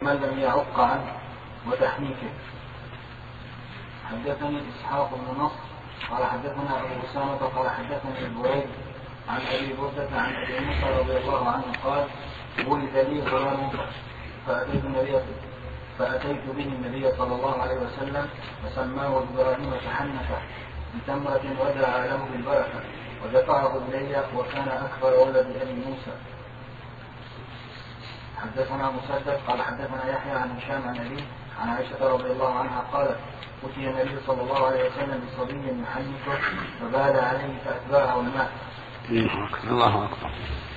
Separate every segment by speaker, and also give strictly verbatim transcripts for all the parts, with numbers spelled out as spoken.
Speaker 1: من لم يعق عنه وتحنيكه. حدثني إسحاق بن نصر قال حدثنا أبو أسامة قال حدثني البريد عن أبي بردة عن أبي موسى رضي الله عنه قال ولد لي غلام فأتيت النبي فأتيت به النبي صلى الله عليه وسلم فسماه إبراهيم فحنكه بتمرة ودعا له بالبركة ودفعه إلي وكان أكبر ولد أبي موسى. حدثنا مسدد قال حدثنا يحيى عن هشام عن أبيه عن عائشة رضي الله عنها قالت أتي النبي صلى الله عليه وسلم بصبي محنكه فبال عليه فأتبعه الماء.
Speaker 2: الله أكبر.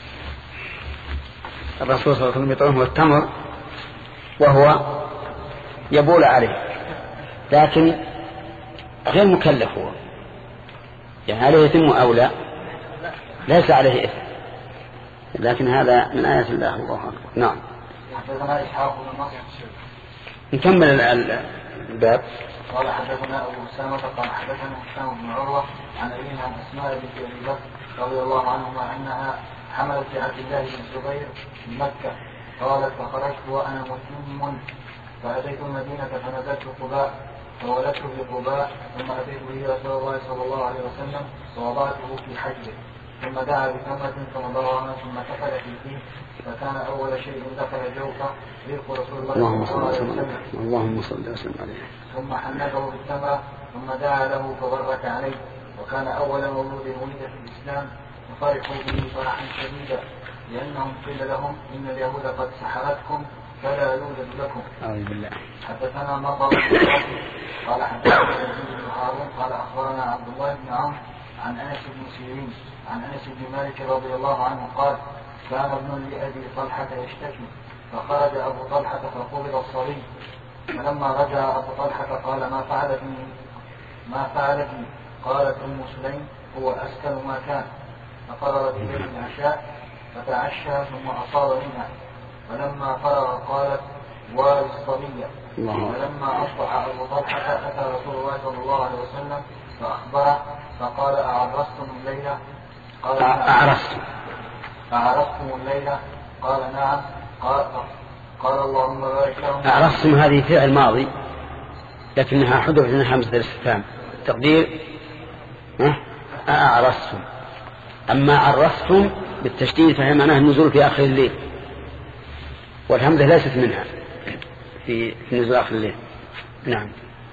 Speaker 2: الرسول صلى الله عليه وسلم يطعمه التمر وهو يبول عليه لكن غير مكلف هو، يعني عليه إثم أو لا؟ ليس عليه إثم، لكن هذا من آيات الله. الله أكبر. نعم.
Speaker 1: حدثنا إسحاق بن نصر.
Speaker 2: نكمل الباب.
Speaker 1: قال حدثنا أبو أسامة قال حدثنا هشام بن عروة عن أبيه عن أسماء بنت أبي بكر رضي الله عنهما أنها حملت لعبد الله بن الزبير في مكة قالت فخرجت وأنا متم فأتيت المدينة فنزلت قباء فولدت في قباء ثم أتيت به رسول الله صلى الله عليه وسلم ووضعته في حجره ثم دعا بتمرة فنضرها ثم كفل في فيه فكان أول شيء دخل جوفه ريق رسول الله صلى الله عليه وسلم
Speaker 2: اللهم صل وسلم عليه
Speaker 1: ثم حنكه بالتمرة ثم دعا له فبرك عليه وكان أول مولود ولد في الإسلام وفرحوا به فرحا شديدا لأنهم قيل لهم إن اليهود قد سحرتكم فلا يوجد لكم.
Speaker 2: أعوذ بالله.
Speaker 1: حدثنا مطر قال حدثنا يزيد بن هارون قال أخبرنا عبد الله بن عمرو عن أنس بن سيرين عن أنس بن مالك رضي الله عنه قال كان ابن لأبي طلحة يشتكي فخرج أبو طلحة فقبض الصبي فلما رجع أبو طلحة قال ما فعل بي ما فعل بي قالت أم سليم هو أسكن ما كان فقررت إليه العشاء فتعشى ثم أصاب منها فلما فرغ قالت وارث الصبي. فلما أصبح أبو طلحة أتى رسول الله صلى الله عليه وسلم فأخبره فقال أعرستم الليلة؟ قال
Speaker 2: أعرستم
Speaker 1: أعرستم الليلة؟ قال نعم. قال, قال اللهم بارك لهم.
Speaker 2: أعرستم هذه فعل ماضي لكنها حذفت من همزة الاستفهام التقدير أعرستم. أما عرستم بالتشديد فهي معناه النزول في آخر الليل والهمزة ليست منها في نزول آخر الليل. نعم.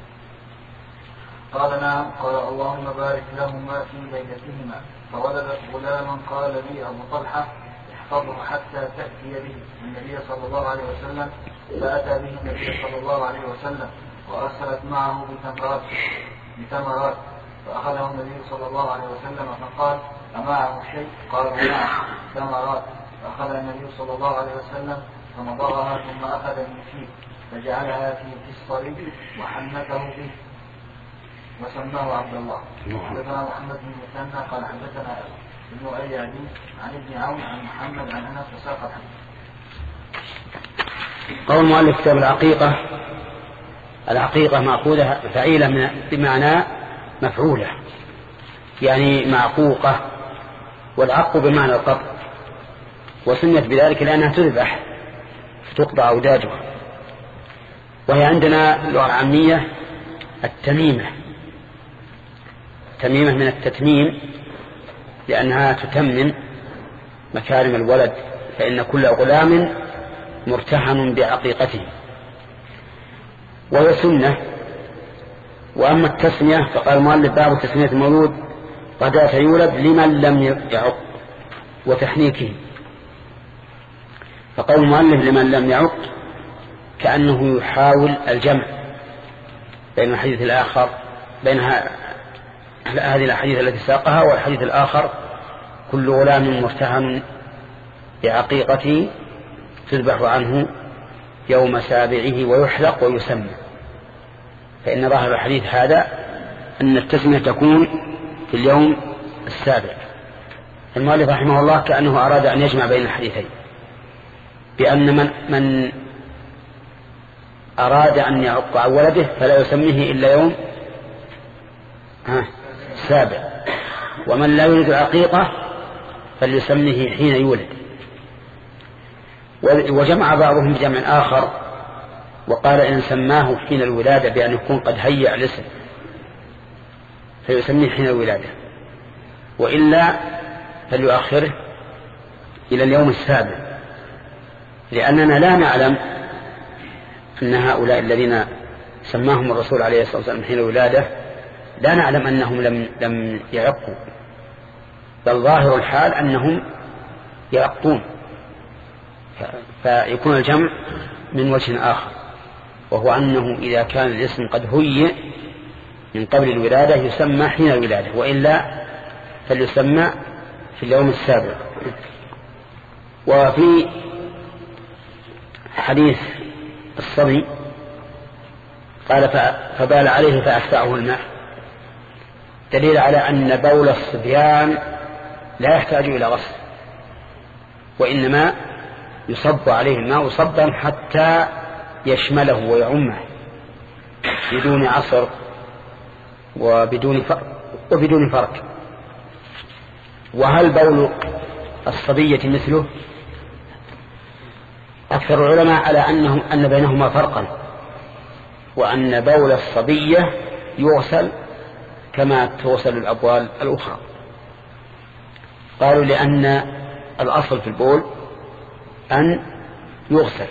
Speaker 1: قال نعم. قال اللهم بارك لهما في ليلتهما فولدت غلاما قال لي أبو طلحة احفظه حتى تأتي به النبي صلى الله عليه وسلم فأتى به النبي صلى الله عليه وسلم وأرسلت معه بتمرات بتمرات فأخذه النبي صلى الله عليه وسلم فقال أمعه شيء؟ قال نعم تمرات. فأخذ النبي صلى الله عليه وسلم فمضغها ثم أخذ من فيه فجعلها في الصليب وحنكه به وسماه عبد الله. حدثنا محمد بن مثنى قال حدثنا ابن أبي عدي عن ابن عون عن محمد عن أنس وساق الحديث.
Speaker 2: قول المؤلف كتاب العقيقة. العقيقة مأخوذة فعيلة بمعنى مفعولة يعني معقوقة والعق بمعنى القطع وسميت بذلك لأنها تذبح فتقطع أوداجها. وهي عندنا اللغة العامية التميمة تميمة من التتميم لأنها تتمم مكارم الولد فإن كل غلام مرتهن بعقيقته وهي سنة. وأما التسمية فقال المؤلف باب تسمية المولود غداة يولد لمن لم يعق وتحنيكه. فقول المؤلف لمن لم يعق كأنه يحاول الجمع بين الحديث الآخر بين هذه الحديث التي ساقها والحديث الآخر كل غلام مرتهن بعقيقته تذبح عنه يوم سابعه ويحلق ويسمى. فإن ظاهر الحديث هذا أن التسمية تكون في اليوم السابع. المؤلف رحمه الله كأنه أراد أن يجمع بين الحديثين بأن من, من أراد أن يعق عن ولده فلا يسميه إلا يوم السابع ومن لا يريد العقيقة فليسميه حين يولد. وجمع بعضهم بجمع آخر وقال إن سماه حين الولادة بأن يكون قد هيأ الاسم فيسميه حين الولادة، وإلا فليؤخره إلى اليوم السابع، لأننا لا نعلم أن هؤلاء الذين سماهم الرسول عليه الصلاة والسلام حين الولادة لا نعلم أنهم لم, لم يعقوا، بل ظاهر الحال أنهم يعقون، فيكون الجمع من وجه آخر، وهو أنه إذا كان الاسم قد هيئ من قبل الولادة يسمى حين الولادة، وإلا فليسمى في اليوم السابع. وفي حديث الصبي قال فبال عليه فأفتعه الماء، دليل على أن بول الصبيان لا يحتاج إلى غسل، وإنما يصب عليه الماء صبا حتى يشمله ويعمه بدون عصر وبدون فرق وبدون فرق. وهل بول الصبية مثله؟ أكثر العلماء على أنه أن بينهما فرقا، وأن بول الصبية يغسل كما تغسل الأبوال الأخرى. قالوا لأن الأصل في البول أن يغسل،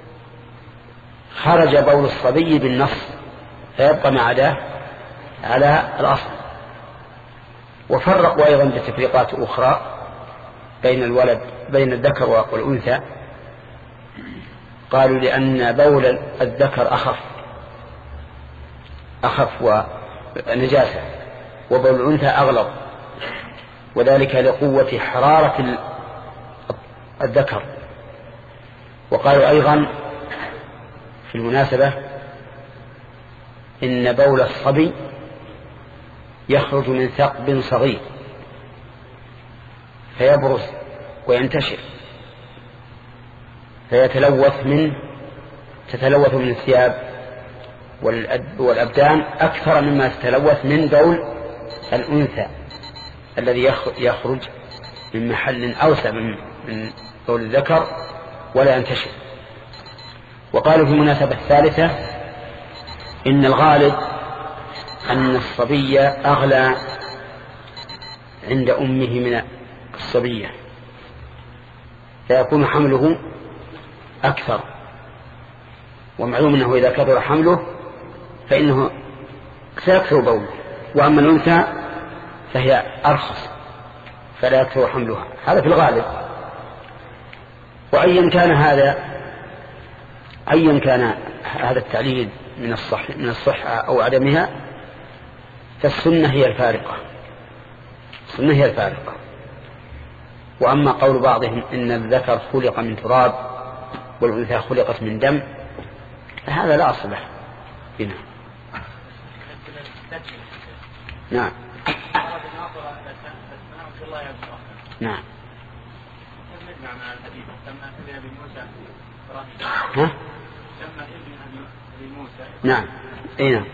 Speaker 2: خرج بول الصبي بالنص فيبقى ما عداه على الأصل. وفرقوا أيضا بتفريقات أخرى بين الولد بين الذكر والأنثى، قالوا لأن بول الذكر أخف أخف ونجاسة، وبول الأنثى أغلظ، وذلك لقوة حرارة الذكر. وقالوا أيضا في المناسبة إن بول الصبي يخرج من ثقب صغير فيبرز وينتشر فيتلوث منه تتلوث من الثياب والأبدان أكثر مما تتلوث من بول الأنثى الذي يخرج من محل أوسع من بول الذكر ولا ينتشر. وقالوا في المناسبة الثالثة إن الغالب أن الصبي أغلى عند أمه من الصبية، فيكون حمله أكثر، ومعلوم أنه إذا كثر حمله فإنه سيكثر بوله، وأما الأنثى فهي أرخص فلا يكثر حملها، هذا في الغالب. وأيا كان هذا أيا كان هذا التعليل من الصح من الصحة أو عدمها، فالسنة هي الفارقة السنة هي الفارقة. وأما قول بعضهم إن الذكر خلق من تراب والأنثى خلقت من دم فهذا لا أصل له هنا. نعم نعم ها؟ نعم اي نعم.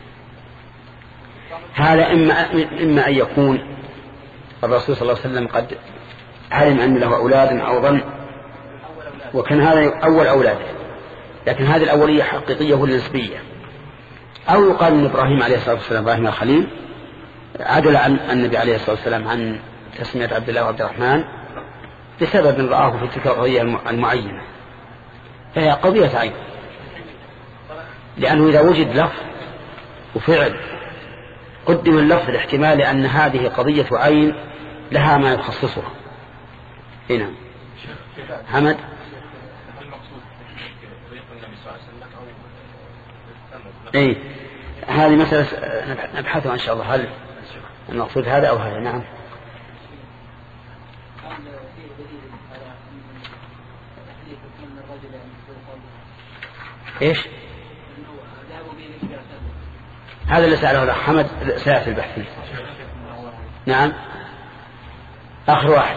Speaker 2: هذا إما, إما أن يكون الرسول صلى الله عليه وسلم قد علم أن له أولاد أو ظن وكان هذا أول أولاده، لكن هذه الأولية حقيقية ولا نسبية، أو يقال أن إبراهيم عليه الصلاة والسلام إبراهيم الخليل عدل عن النبي عليه الصلاة والسلام عن تسمية عبد الله وعبد الرحمن بسبب رآه في تلك القضية المعينة، فهي قضية عين، لأنه إذا وجد لفظ وفعل قدم اللفظ الاحتمال لأن هذه قضية عين لها ما يخصصها. هنا حمد اي هذه مسألة نبحثها إن شاء الله، هل المقصود هذا أو هذا. نعم ايش هذا اللي سأله الأخ حمد سيأتي البحث فيه. نعم آخر واحد.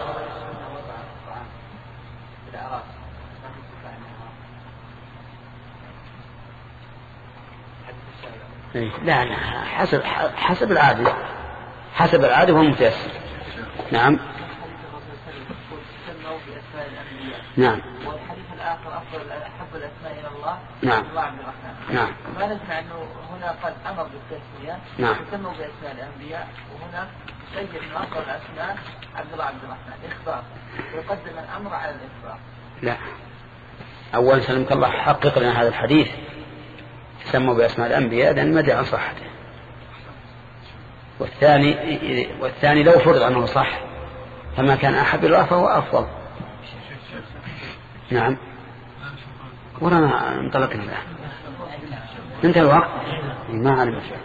Speaker 2: لا لا حسب حسب العادة حسب العادة والمتيسر. نعم نعم.
Speaker 3: والحديث الآخر أفضل أفضل أحب الأسماء إلى الله
Speaker 2: نعم
Speaker 3: الله عبد الرحمن.
Speaker 2: نعم.
Speaker 3: ما نسمع أنه هنا قد أمر بالتسمية
Speaker 2: نعم
Speaker 3: يسموا بأسماء الأنبياء، وهنا سيد من أفضل الأسماء عبد الله عبد الرحمن إخبار، ويقدم الأمر على الإخبار.
Speaker 2: لا، أول سلمك الله حقق لنا هذا الحديث سموا بأسماء الأنبياء لأن مدى عن صحته. والثاني والثاني لو فرض أنه صح فما كان أحب الله فهو أفضل. نعم. ورانا انطلقنا الآن انتهى الوقت ما علم شيء.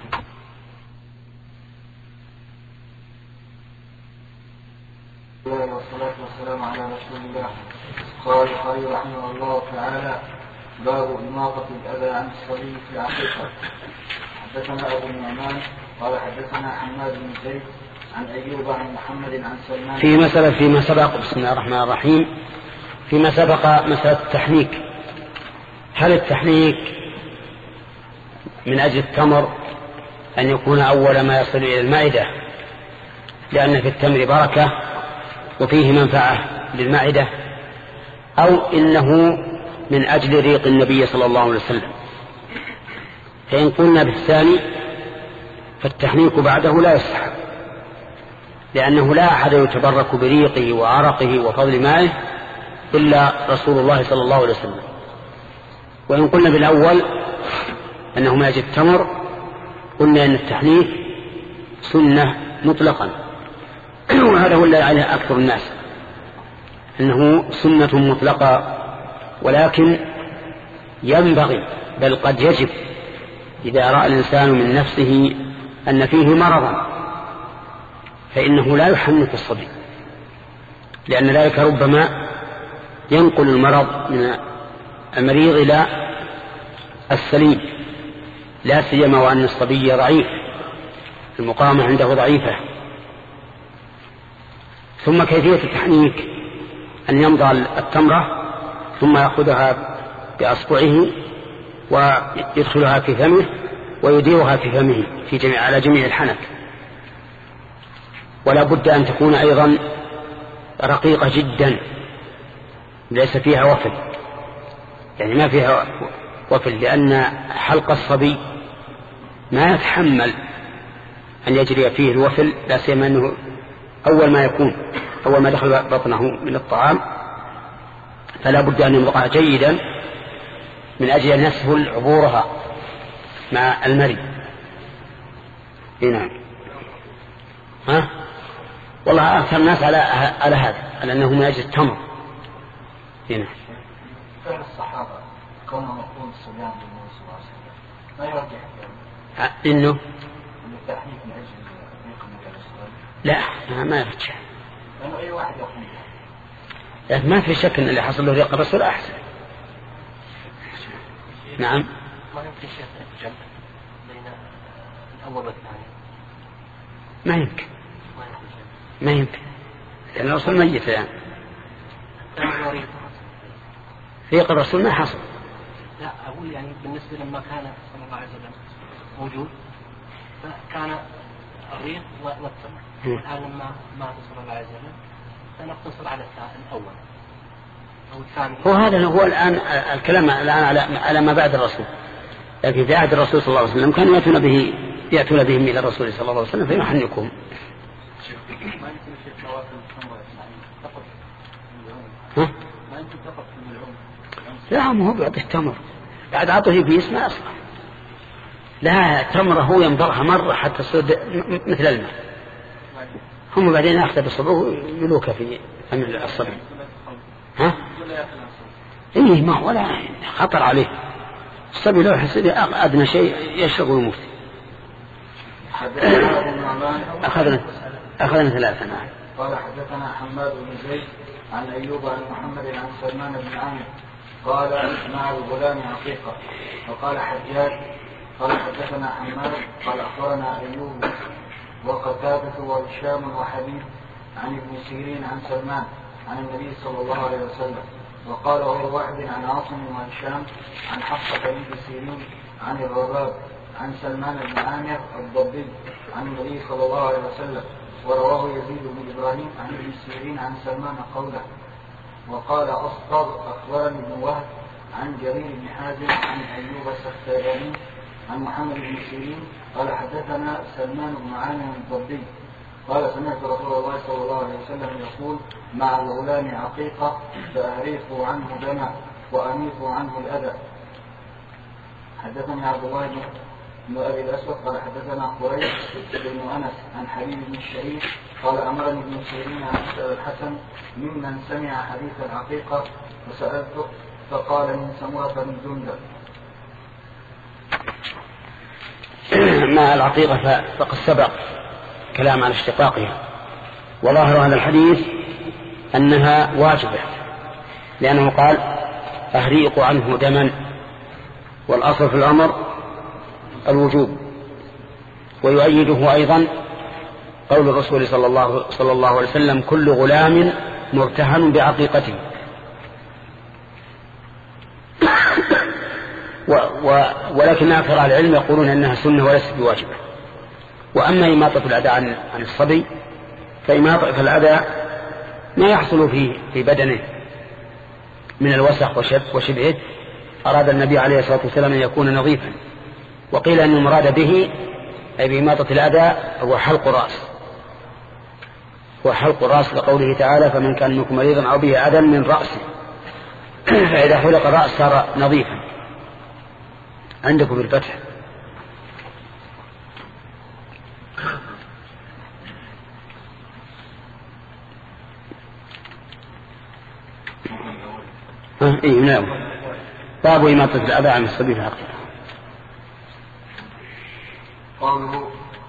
Speaker 1: والصلاة والسلام على رسول الله. قال البخاري رحمه الله تعالى: باب إماطة الأذى عن الصبي في العقيقة. حدثنا أبو النعمان قال حدثنا حماد بن زيد عن أيوب عن محمد عن سلمان.
Speaker 2: في مسألة فيما سبق، بسم الله الرحمن الرحيم، فيما سبق مسألة التحنيك. هل التحنيك من أجل التمر أن يكون أول ما يصل إلى المعدة لأن في التمر بركة وفيه منفعة للمعدة، أو إنه من أجل ريق النبي صلى الله عليه وسلم؟ فإن قلنا بالثاني فالتحنيك بعده لا يصح، لأنه لا أحد يتبرك بريقه وعرقه وفضل مائه إلا رسول الله صلى الله عليه وسلم. وإن قلنا بالأول أنه ما يجد التمر قلنا أن التحنيك سنة مطلقا، وهذا هو الذي عليه أكثر الناس أنه سنة مطلقة، ولكن ينبغي بل قد يجب إذا رأى الإنسان من نفسه أن فيه مرضا فإنه لا يحنك الصبي، لأن ذلك ربما ينقل المرض من المريض إلى السليم، لا سيما وأن الصبي ضعيف، المقاومة عنده ضعيفة. ثم كيفية التحنيك أن يمضغ التمرة ثم يأخذها بأصبعه ويدخلها في فمه ويديرها في فمه في جميع على جميع الحنك، ولا بد أن تكون أيضا رقيقة جدا ليس فيها وفل، يعني ما فيها وفل، لأن حلق الصبي ما يتحمل أن يجري فيه الوفل، لا سيما أنه أول ما يكون أول ما دخل بطنه من الطعام، فلا بد أن يمضغها جيدا من أجل أن يسهل عبورها مع المري. نعم. ها والله أكثر الناس على على هذا، على أنه من أجل التمر. هنا
Speaker 1: فعل الصحابة كونهم يقولون الصبيان بالنبي صلى الله عليه وسلم ما يرجح
Speaker 2: إنه
Speaker 1: التحنيك من أجل ريق النبي عليه الصلاة والسلام؟
Speaker 2: لا ما يرجح،
Speaker 1: لأنه أي واحد يقول
Speaker 2: لكن ما في شك أن اللي حصل له ريق الرسول أحسن. نعم.
Speaker 3: ما يمكن شيء الجمع بين الأول والثاني؟
Speaker 2: ما يمكن ما يمكن لأن الرسول ميت الآن. ريق الرسول ما حصل.
Speaker 3: لا أقول يعني بالنسبة لما كان صلى الله عليه وسلم موجود فكان الريق والتمر، والآن لما مات صلى الله عليه وسلم فنقتصر على الأول أو الثاني.
Speaker 2: هو هذا هو الآن الكلام الآن على على ما بعد الرسول، لكن في عهد الرسول صلى الله عليه وسلم كانوا يأتون به يأتون بهم إلى الرسول صلى الله عليه وسلم فيحنكهم. ها؟ لا ما هو بعد التمر بعد عطه في اسمه أصلا، لا تمره هو ينضرها مرة حتى تصير مثل الماء، هم بعدين يأخذ بصبعه يلوك في أمر الصبي. ها؟ إيه ما هو ولا خطر عليه، الصبي لو يحس أدنى شيء يشرب ويموت. أخذنا أخذنا ثلاثة. نعم.
Speaker 1: قال حدثنا حماد بن زيد عن أيوب عن محمد عن سلمان بن عامر قال مع الغلام عقيقة. وقال حجاج قال حدثنا حماد قال أخبرنا أيوب وقتادة وهشام وحبيب عن ابن سيرين عن سلمان عن النبي صلى الله عليه وسلم. وقال غير واحد عن عاصم وهشام عن حفصة بنت سيرين عن الرباب عن سلمان بن عامر الضبي عن النبي صلى الله عليه وسلم. ورواه يزيد بن إبراهيم عن ابن سيرين عن سلمان قوله. وقال أصطر أخبرني ابن وهب عن جرير بن حازم عن أيوب السختياني عن محمد بن سيرين قال حدثنا سلمان بن عامر الضبي قال سمعت رسول الله صلى الله عليه وسلم يقول مع الغلام عقيقة فأهريقوا عنه دما وأميطوا عنه الأذى. حدثني عبد الله بن أبي الأسود قال حدثنا قريش بن أنس عن حبيب بن الشهيد قال أمرني ابن سيرين عن أسأل الحسن ممن سمع حديث العقيقة فسألته فقال من سمرة بن جندب.
Speaker 2: مع العقيقة فقد سبق كلام عن اشتقاقها، وظاهر هذا الحديث أنها واجبة، لأنه قال أهريق عنه دما، والأصل في الأمر الوجوب. ويؤيده أيضا قول الرسول صلى الله, صلى الله عليه وسلم كل غلام مرتهن بعقيقته. و و ولكن أكثر أهل العلم يقولون أنها سنة وليست بواجبة. وأما إماطة الأذى عن, عن الصبي فإماطة الأذى ما يحصل فيه في بدنه من الوسخ وشبهه أراد النبي عليه الصلاة والسلام أن يكون نظيفا، وقيل أن المراد به أي بإماطة الأذى هو حلق الرأس، هو حلق الرأس لقوله تعالى فمن كان منكم مريضا أو به أذى من رأسه، فإذا حلق الرأس صار نظيفا. عندكم بالفتح. إيه نعم. باب إماطة الأذى عن الصبي في الحقيقة.
Speaker 1: قوله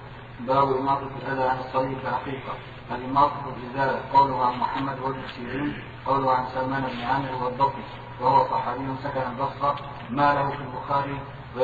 Speaker 1: باب إماطة الأذى عن الصبي في الحقيقة. الإماطة الإزالة قوله عن محمد بن سيرين قوله عن سلمان بن عامر والضبي وهو صحابي سكن البصرة ما له في البخاري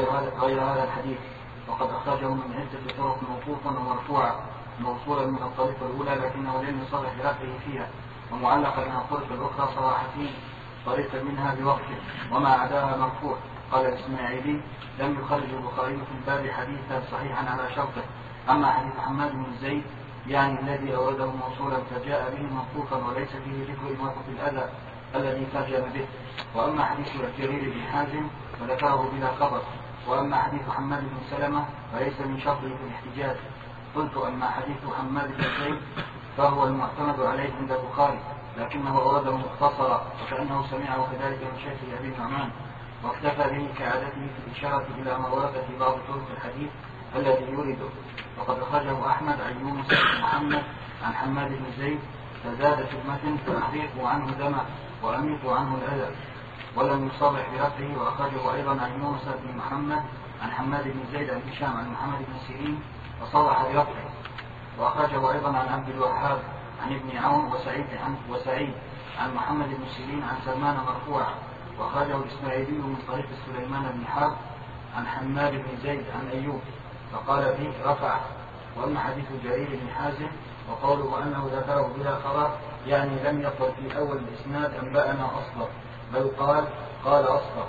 Speaker 1: غير هذا الحديث، وقد أخرجه من عدة طرق موقوفا ومرفوعا موصولا من الطريق الأولى لكنه لم يصرح برفعه فيها، ومعلقا من الطرق الأخرى صراحتين طريقا منها بوقته وما عداها مرفوع. قال الإسماعيلي لم يخرج البخاري في الباب حديثا صحيحا على شرطه. أما حديث حماد بن زيد يعني الذي أورده موصولا فجاء به موقوفا وليس فيه ذكر إماطة الأذى الذي ترجم به. وأما حديث جرير بن حازم فذكره بلا خبر. وأما حديث حماد بن سلمة فليس من شرطه في الاحتجاج. قلت أما حديث حماد بن زيد فهو المعتمد عليه عند البخاري لكنه أورده مختصرا وكأنه سمعه كذلك من شيخ أبي النعمان، واكتفى به كعادته في الإشارة إلى ما ورد في بعض طرق الحديث الذي يورده. وقد أخرجه أحمد عن يونس بن محمد عن حماد بن زيد فزاد في المتن فأحرقوا عنه دما وأميطوا عنه الأذى، ولم يصرح برفعه. وأخرجه أيضا عن يونس بن محمد عن حماد بن زيد عن هشام عن محمد بن سيرين وصرح برفعه. وأخرجه أيضا عن عبد الوهاب عن ابن عون وسعيد عن وسعيد عن محمد بن سيرين عن سلمان مرفوعا. وأخرجه الإسماعيلي من طريق سليمان بن حرب عن حماد بن زيد عن أيوب فقال فيه رفع. وأما حديث جرير بن حازم وقوله أنه ذكره بلا خبر يعني لم يقل في أول الإسناد أنبأنا أصدر، بل قال قال أصدر،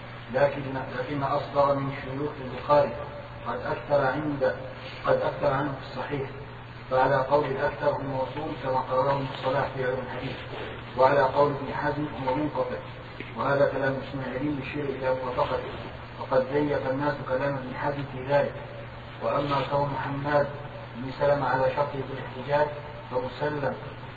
Speaker 1: لكن لكن أصدر من شيوخ البخاري قد أكثر عند قد أكثر عنه في الصحيح، فعلى قول الأكثر هو موصول كما قرره ابن الصلاح في علم الحديث، وعلى قول ابن حزم هو منقطع. وهذا كلام الإسماعيلي يشير إلى موافقته، وقد زيف الناس كلام ابن حزم في ذلك. وأما كون حماد بن سلمة على شرطه في الاحتجاج فمسلم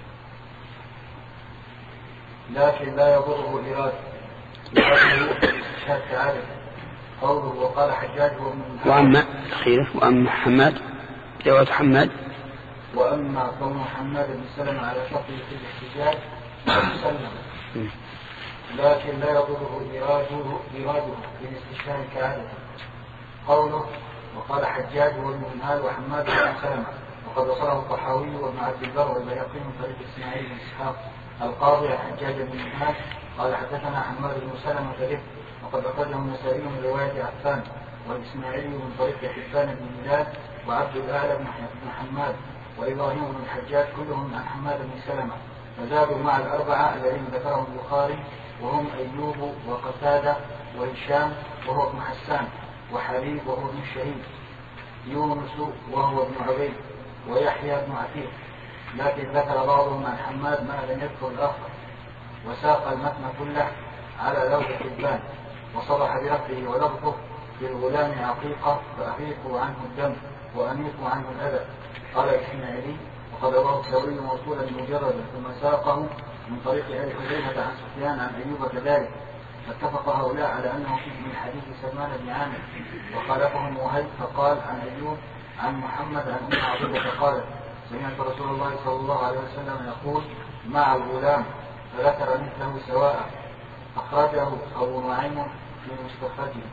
Speaker 1: لكن لا يضره الإرادة الاستشهاد كعادة. قوله وقال حجاج هو من
Speaker 2: وأما أخيرا وأما حماد جواب حماد
Speaker 1: وأما كون حماد بن سلمة على شرطه في الاحتجاج فمسلم لكن لا يضره إراده بالاستشهاد كعادة. قوله وقال حجاج هو المنهال وحماد بن سلمة وقد وصله الطحاوي وابن عبد البر والبيهقي من طريق اسماعيل بن اسحاق القاضي حجاج بن منهال قال حدثنا حماد بن سلمة به وقد أخرجه النسائي من رواية عفان والإسماعيلي من طريق حبان بن ميلاد وعبد الأعلى بن حماد وإبراهيم بن الحجاج كلهم عن حماد بن سلمة، فزادوا مع الأربعة الذين ذكرهم البخاري وهم أيوب وقتادة وهشام وهو ابن حسان وحبيب وهو ابن الشهيد يونس وهو ابن عبيد ويحيى بن عتيق، لكن ذكر بعضهم عن حماد ما لم يذكر الآخر. وساق المتن كله على لوح البان وصبح برفعه ولفظه للغلام عقيقة فأفيقوا عنه الدم وأنيقوا عنه الأذى. قال الإسماعيلي وقد رواه الثوري موصولا مجردا ثم ساقه من طريق أبي حذيفة عن سفيان عن أيوب كذلك، فاتفق هؤلاء على أنه فيه من حديث سلمان بن عامر، وخالفهم وهيب فقال عن أيوب عن محمد عن أم عطية قالت سمعت رسول الله صلى الله عليه وسلم يقول مع الغلام، فذكر مثله سواء. أخرجه أبو نعيم في مستخرجه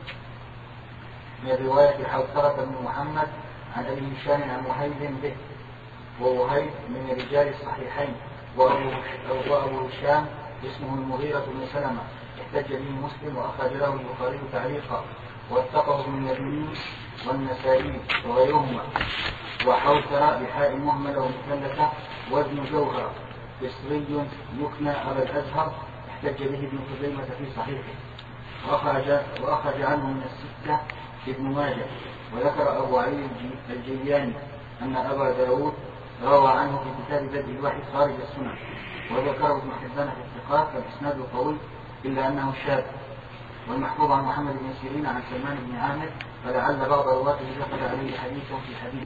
Speaker 1: من رواية حوثرة بن محمد عن أبي هشام عن وهيب به، ووهيب من رجال الصحيحين، وأبو هشام اسمه المغيرة بن سلمة احتج به مسلم وأخرج له البخاري تعليقا واتقه من يدين والنسائي وغيرهما. وحوثر بحاء مهملة ومثلثة وابن جوهر مصري يكنى أبا الأزهر احتج به ابن خزيمة في صحيحه وأخرج, وأخرج عنه من الستة ابن ماجه. وذكر أبو علي الجياني أن أبا داود روى عنه في كتاب بدء الوحي خارج السنن، وذكره ابن حبان في الثقات فالإسناد قوي إلا أنه شاذ. والمحفوظ عن محمد بن سيرين عن سلمان بن عامر فلعل بعض رواته دخل عليه حديث في حديث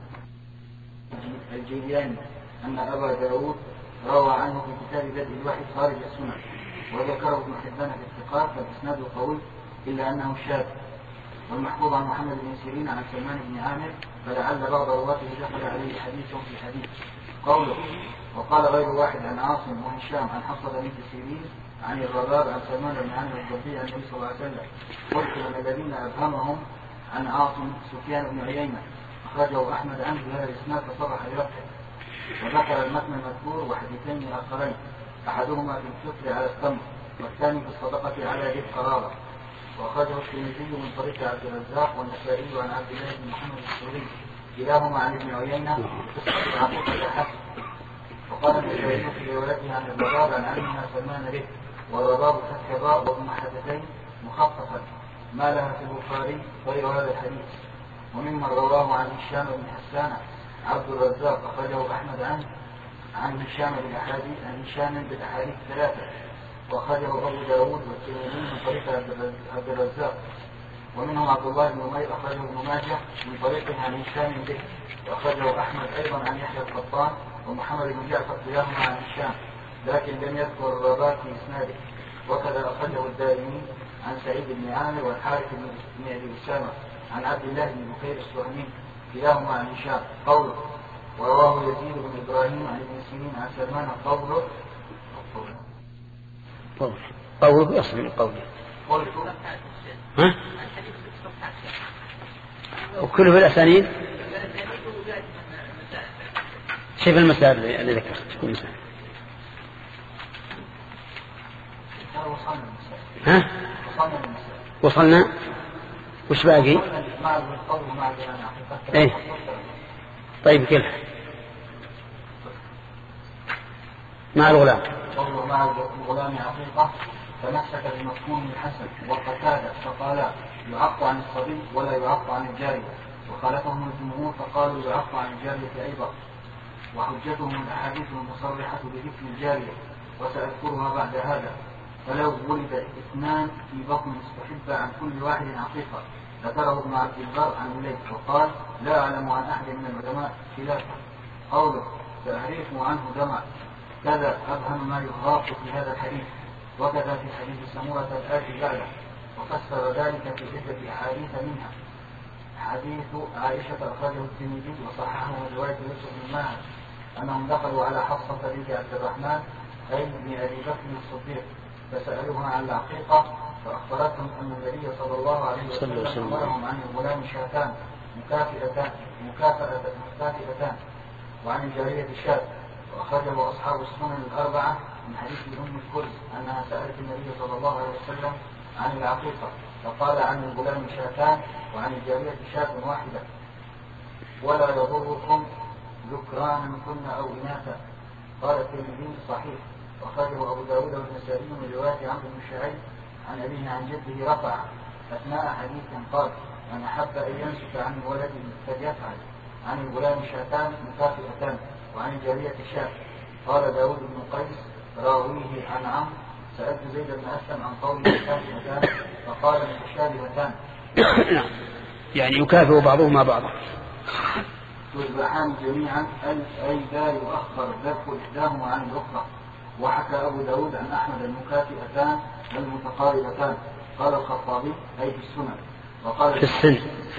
Speaker 1: الجياني أن أبا داود روى عنه في كتاب بدء الوحي خارج السنن، وذكره ابن حبان في الثقات فالإسناد قوي إلا أنه شاذ. والمحفوظ عن محمد بن سيرين عن سلمان بن عامر فلعل بعض رواته دخل عليه حديث في حديث. قوله وقال غير واحد عن عاصم وهشام عن حفصة بنت سيرين عن الرباب عن سلمان بن عامر الضبي عن النبي صلى الله عليه وسلم. قلت من الذين أبهمهم عن عاصم سفيان بن عيينة أخرجه أحمد عنه بهذا الإسناد فصرح برفعه. وذكر المتن المذكور وحديثين آخرين أحدهما في الفطر على التمر والثاني في الصدقة على ذي القرابة. وأخرجه الترمذي من طريق عبد الرزاق والنسائي عن عبد الله بن محمد السوري كلاهما عن ابن عيينة قصة عقيقة حسن. وقال النسائي في روايته عن الرباب عن عمها سلمان به، والرباب فتح باء وضم حدثين مخففا ما لها في البخاري غير هذا الحديث. وممن رواه عن هشام بن حسان عبد الرزاق أخرجه أحمد عنه عن هشام بالأحاديث عن هشام بالأحاديث ثلاثة، وأخرجه أبو داود والترمذي من طريق عبد الرزاق. ومنهم عبد الله بن أمير أخرجه ابن ماجه من طريقه عن هشام به، وأخرجه أحمد أيضا عن يحيى القطان ومحمد بن جعفر كلاهما عن هشام، لكن لم يذكر الرباط في إسناده. وكذا أخرجه الدارمي عن سعيد بن عامر والحارث بن أبي أسامة عن عبد الله بن بكير السهمي كلاهما عن هشام. قوله ورواه يزيد بن إبراهيم عن ابن سيرين عن سلمان قوله
Speaker 2: قوله قوله يصل من قوله ها؟ وكله في الأسانيد. شوف المسائل اللي ذكرت كل مسائل. ها؟ وصلنا وش باقي؟ ايه طيب كله مع الغلام
Speaker 1: مع الغلام عقيقة فمسك بمفهوم الحسن وقتادة فقالا يعق عن الصبي ولا يعق عن الجارية، وخالفهم الجمهور فقالوا يعق عن الجارية أيضا. وحجتهم الأحاديث المصرحة بذكر الجارية وسأذكرها بعد هذا. فلو ولد اثنان في بطن استحب عن كل واحد عقيقة، ذكره ابن عبد البر عن الليث وقال لا أعلم عن أحد من العلماء خلافه. قوله فأعرف عنه دمع كذا أبهم ما يخاف في هذا الحديث. وكذا في حديث سمورة الآتي بعده، وفسر ذلك في عدة أحاديث منها حديث عائشة أخرجه الترمذي وصححه رواية يوسف بن ماهر أنهم دخلوا على حفصة بنت عبد الرحمن أي بن أبي بكر الصديق فسألوها عن العقيقة، فأخبرتهم أن النبي صلى الله عليه وسلم أمرهم عن الغلام شاتان مكافئتان مكافئتان وعن الجارية شاة. وأخرجه أصحاب السنن الأربعة من حديث أم الكرز أنها سألت النبي صلى الله عليه وسلم عن العقيقة فقال عن الغلام شاتان وعن الجارية شاة واحدة ولا يضركم ذكران كن أو إناثا. قال الترمذي صحيح. وأخرجه أبو داود والنسائي من رواية عمرو بن شعيب عن أبيه عن جده رفع أثناء حديث قال من أحب أن يمسك عن ولده فليفعل. عن الغلام شاتان مكافئتان وعن الجارية شاة. قال داود بن قيس راويه عن عمرو سألت زيد بن أسلم عن قول متشابهتان فقال متشابهتان
Speaker 2: يعني يكافئ بعضهما بعضا.
Speaker 1: تذبحان جميعا أي لا يؤخر ذبح إحداهما عن الأخرى. وحكى أبو داود عن أحمد المكافئتان المتقاربتان. قال الخطابي أي في السنن. وقال
Speaker 2: في السن.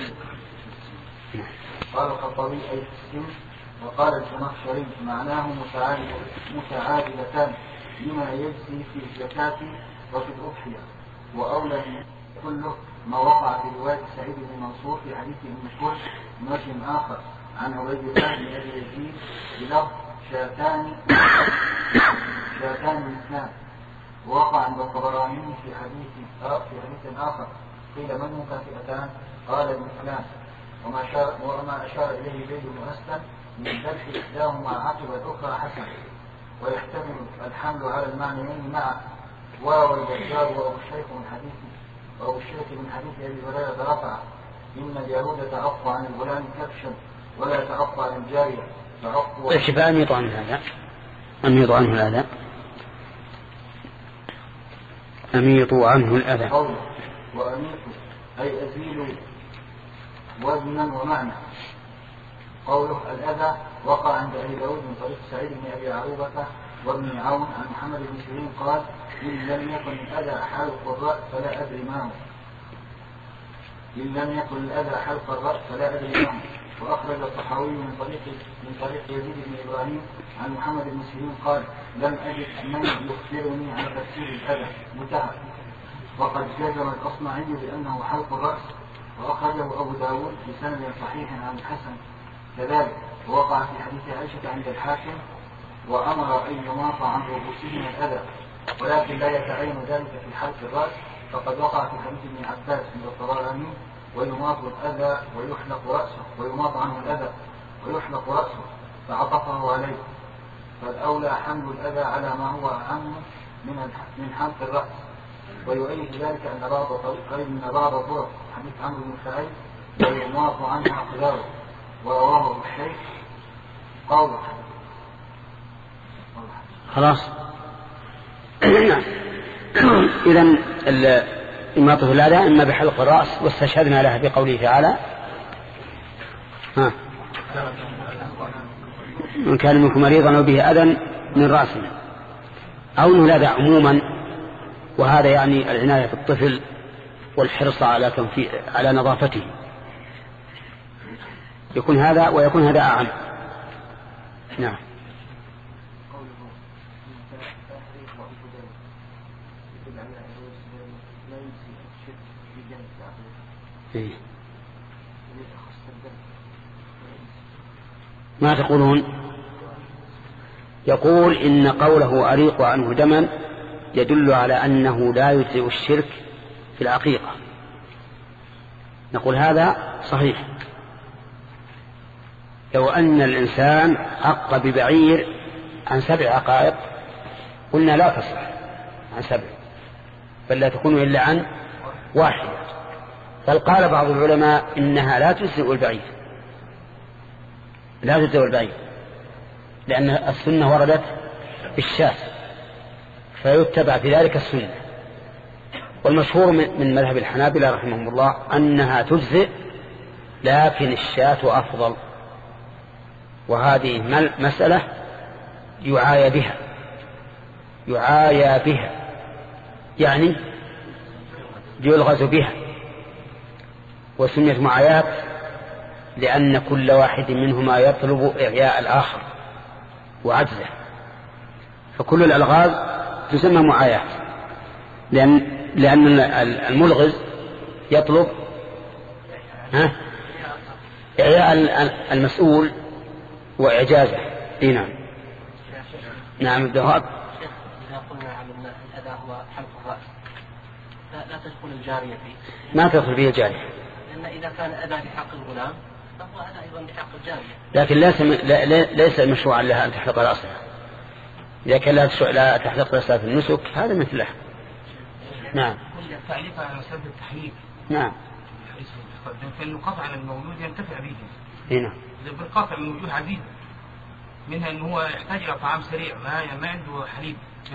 Speaker 1: قال الخطابي أي في السن. وقال الزمخشري معناه متعادلتان لما يجزي في الزكاة وفي الأضحية. وأولى كله ما وقع في رواية سعيد بن منصور في حديث ابن كل مسلم آخر عن عبيد الله بن أبي يزيد بلفظ شاتان شاتان الاثنان. ووقع عند الطبراني في حديث في حديث آخر قيل من مكافئتان؟ قال المثلان. وما أشار وما أشار إليه زيد بن أسلم من ذبح إحداهما عقب الأخرى حسن، ويحتمل الحمل على المعنيين معا. وروى البزار وأبو الشيخ من حديث وأبو الشيخ من حديث أبي هريرة رفع إن اليهود تعفوا عن الغلام كبشا ولا تعفوا عن الجارية تعفوا.
Speaker 2: ايش أميط عنه هذا؟ أميط عنه الأذى أميط عنه الأذى
Speaker 1: قوله وأميط أي أزيل وزنا ومعنى. قوله الأذى وقع عند أبي داود من طريق سعيد بن أبي عروبة وابن عون عن محمد بن سيرين قال إن لم يكن الأذى حلق الرأس فلا أدري ما هو. إن لم يكن الأذى حلق الرأس فلا أدري ما هو. وأخرج الطحاوي من طريق من طريق يزيد بن إبراهيم عن محمد بن سيرين قال لم أجد من يخبرني عن تفسير الأذى منتهى. وقد جزم الأصمعي بأنه حلق الرأس. وأخرجه أبو داود بسند صحيح عن الحسن كذلك. ووقع في حديث عائشة عند الحاكم وأمر أن يماط عن رؤوسهم الأذى، ولكن لا يتعين ذلك في حلق الرأس. فقد وقع في حديث ابن عباس عند الطبراني ويماط الأذى ويحلق رأسه ويماط عنه الأذى ويحلق رأسه فعطفه عليه. فالأولى حمل الأذى على ما هو أعم من من حلق الرأس. ويؤيد ذلك أن بعض طريقين من بعض طرق حديث عمرو بن سعيد ويماط عنه أقداره. ورواه ابو الشيخ قوله.
Speaker 2: خلاص. إذن إماطة الأذى إما بحلق الرأس، واستشهدنا لها بقوله تعالى ها من كان منكم مريضا وبه أذى من رأسه، أو أنه الأذى عموما، وهذا يعني العناية بالطفل والحرص على على نظافته، يكون هذا ويكون هذا أعم. نعم. إيه. ما تقولون؟ يقول إن قوله أريق عنه دما يدل على أنه لا يجزئ الشرك في العقيقة. نقول هذا صحيح. لو أن الإنسان عق ببعير عن سبع عقائق قلنا لا تصح عن سبع، بل لا تكون إلا عن واحدة. بل قال بعض العلماء إنها لا تجزئ البعير، لا تجزئ البعير، لأن السنة وردت بالشاة، فيتبع في ذلك السنة. والمشهور من مذهب الحنابلة رحمهم الله أنها تجزئ، لكن الشاة أفضل. وهذه مسألة يعايى بها يعايى بها يعني يلغز بها. وسميت معايات لأن كل واحد منهما يطلب إعياء الآخر وعجزه، فكل الألغاز تسمى معايات، لأن لأن الملغز يطلب ها إعياء المسؤول وإعجازه. إيه نعم. نعم الدهاب.
Speaker 3: إذا قلنا عن الأذى هو حلق الرأس لا تدخل الجارية فيه.
Speaker 2: ما تدخل فيه الجارية،
Speaker 3: لأن إذا كان أذى بحق الغلام فهو أذى أيضا بحق الجارية.
Speaker 2: لكن ليس ليس مشروعا لها أن تحلق رأسها. إذا كان لا تحلق رأسها في النسك هذا مثله. نعم.
Speaker 4: تعليق على مسألة التحليق.
Speaker 2: نعم.
Speaker 4: فالقطع على المولود ينتفع به.
Speaker 2: هنا.
Speaker 4: بالقطع الموجود عديد منها أنه هو يحتاج إلى طعام سريع، ما ما عنده حليب يرضع.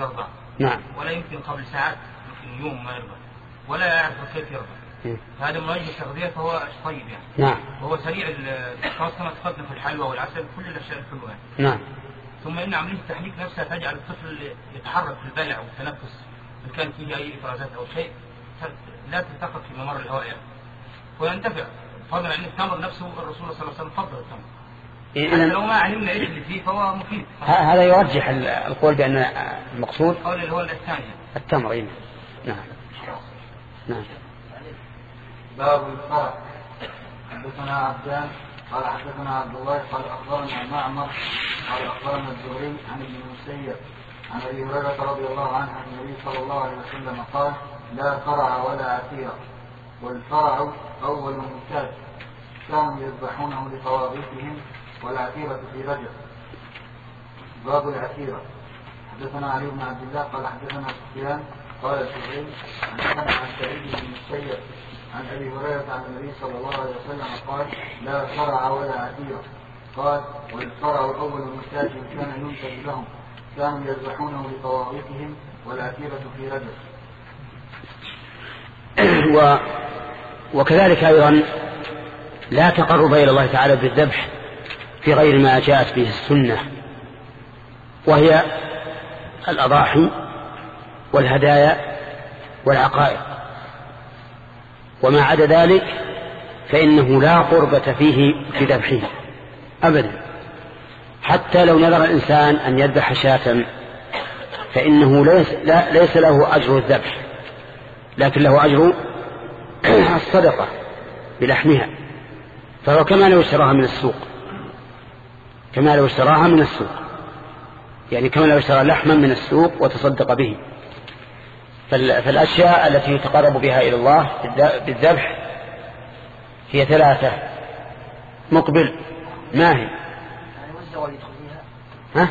Speaker 2: نعم.
Speaker 4: ولا يمكن قبل ساعات، يمكن يوم ما يرضى ولا يعرف كيف يرضى. فهذا من وجه التغذية فهو طيب يعني.
Speaker 2: نعم.
Speaker 4: وهو سريع الخاص كما تقدم في الحلوى والعسل كل الأشياء الحلوة.
Speaker 2: نعم.
Speaker 4: ثم إن عملية التحريك نفسها تجعل الطفل يتحرك في البلع والتنفس إن كان فيه أي إفرازات أو شيء لا تلتقط في ممر الهواء يعني. وينتفع فضلا عن التمر نفسه الرسول صلى الله عليه وسلم فضل التمر.
Speaker 2: إيه
Speaker 4: لو ما علمنا ايش اللي فيه فهو مفيد.
Speaker 2: هذا يرجح القول بأن المقصود
Speaker 4: القول اللي هو الثاني
Speaker 2: التمر. نعم. نعم.
Speaker 1: باب الفرع. حدثنا عبدان قال حدثنا عبد الله قال اخبرنا معمر قال اخبرنا الزهري عن ابن المسيب عن ابي هريره رضي الله عنه عن النبي صلى الله عليه وسلم قال: لا فرع ولا عتير، والفرع اول ممتاز، كانوا يذبحونه لطواغيتهم، والعتيرة في رجب. باب العتيرة. حدثنا علي بن عبد الله قال حدثنا سفيان قال الزهري عن سعيد بن المسيب عن ابي هريره عن النبي صلى الله عليه وسلم قال: لا فرع ولا عتيرة. قال: والفرع اول ممتاز كان ينتج لهم، كانوا يذبحونه لطواغيتهم، والعتيرة في رجب.
Speaker 2: و... وكذلك أيضا لا تقرب إلى الله تعالى بالذبح في غير ما جاءت به السنة، وهي الأضاحي والهدايا والعقائق، وما عدا ذلك فإنه لا قربة فيه في ذبحه أبدا. حتى لو نذر الإنسان أن يذبح شاة فإنه ليس, لا ليس له أجر الذبح، لكن له أجر الصدقة بلحمها، فهو كما لو اشتراها من السوق، كما لو اشتراها من السوق يعني كما لو اشترى لحما من السوق وتصدق به. فالأشياء التي يتقرب بها إلى الله بالذبح هي ثلاثة. مقبل ما هي؟ ها؟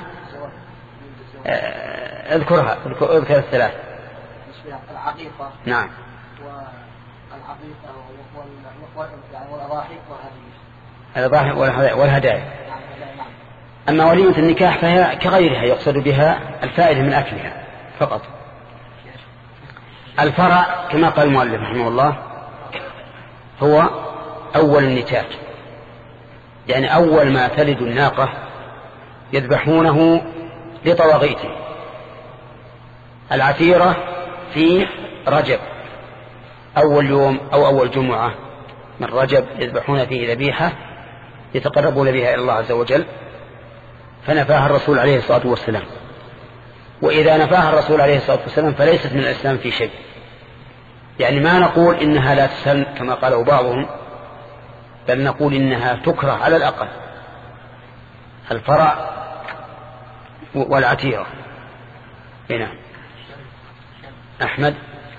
Speaker 2: اذكرها، اذكر, اذكر الثلاث.
Speaker 1: العقيقة.
Speaker 2: نعم.
Speaker 1: والعقيقة والأضاحي
Speaker 2: والهدايا. والهدايا. أما وليمة النكاح فهي كغيرها يقصد بها الفائدة من أكلها فقط. الفرع كما قال المؤلف رحمه الله هو أول النتاج، يعني أول ما تلد الناقة يذبحونه لطواغيته. العتيرة في رجب، أول يوم أو أول جمعة من رجب يذبحون فيه ذبيحة يتقربون بها إلى الله عز وجل، فنفاها الرسول عليه الصلاة والسلام. وإذا نفاها الرسول عليه الصلاة والسلام فليست من الإسلام في شيء، يعني ما نقول إنها لا تسن كما قاله بعضهم، بل نقول إنها تكره على الأقل. الفرع والعتيرة. هنا أحمد.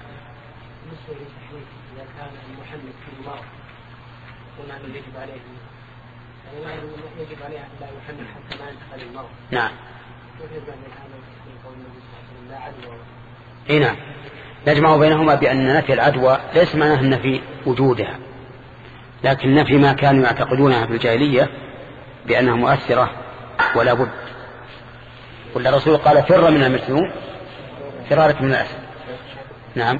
Speaker 3: إذا كان المحنك في المرض قلنا أنه يجب عليه يعني يجب عليه أن لا يحنك حتى ما ينتقل المرض.
Speaker 2: نعم.
Speaker 3: كيف يجب أن هذا في قول النبي صلى الله عليه وسلم لا عدوى؟
Speaker 2: إيه نعم. نجمع بينهما بأن نفي العدوى ليس معناه النفي وجودها، لكن نفي ما كانوا يعتقدونها في الجاهلية بأنها مؤثرة ولا بد. قل الرسول قال: فر من المسلوم فرارك من الأسد. نعم.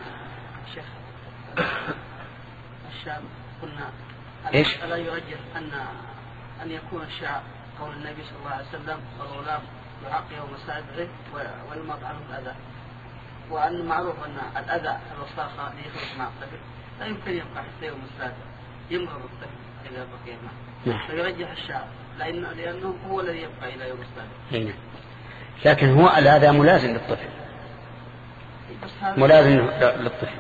Speaker 3: الشعب قلنا
Speaker 2: إيش؟
Speaker 3: ألا يرجح أن أن يكون الشعب قول النبي صلى الله عليه وسلم: الغلام يعاق يوم السابع ويمط عنه الأذى، وأن معروف أن الأذى الوساخة اللي يخرج مع الطفل لا يمكن يبقى حتى يوم السابع، يمرض الطفل إذا بقي معه.
Speaker 2: نعم.
Speaker 3: فيرجح الشعب لأن لأنه هو الذي يبقى إلى يوم السابع.
Speaker 2: نعم. لكن هو الأذى ملازم للطفل، ملازم للطفل.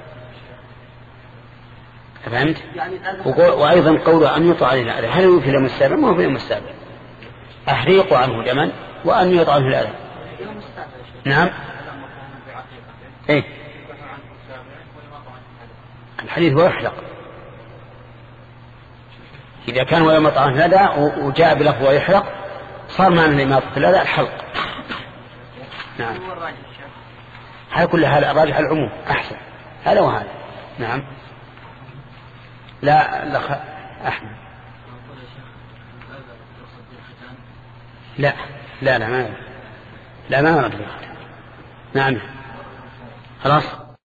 Speaker 2: فهمت؟
Speaker 3: يعني
Speaker 2: وأيضا قوله أن يطع عليه الأذى، هل هو في اليوم السابع؟ ما هو في اليوم السابع. أحريق عنه دما وأن يطع عنه الأذى. نعم. إيه؟ الحديث هو يحلق. إذا كان هو يمط عنه الأذى وجاء بلفظ ويحلق صار معنى لإماطة الأذى الحلق. نعم. هذا كل هذا راجح العموم أحسن، هذا وهذا. نعم. لا لا خ... أحمد. لا لا لا ما لا ما ورد. نعم. خلاص.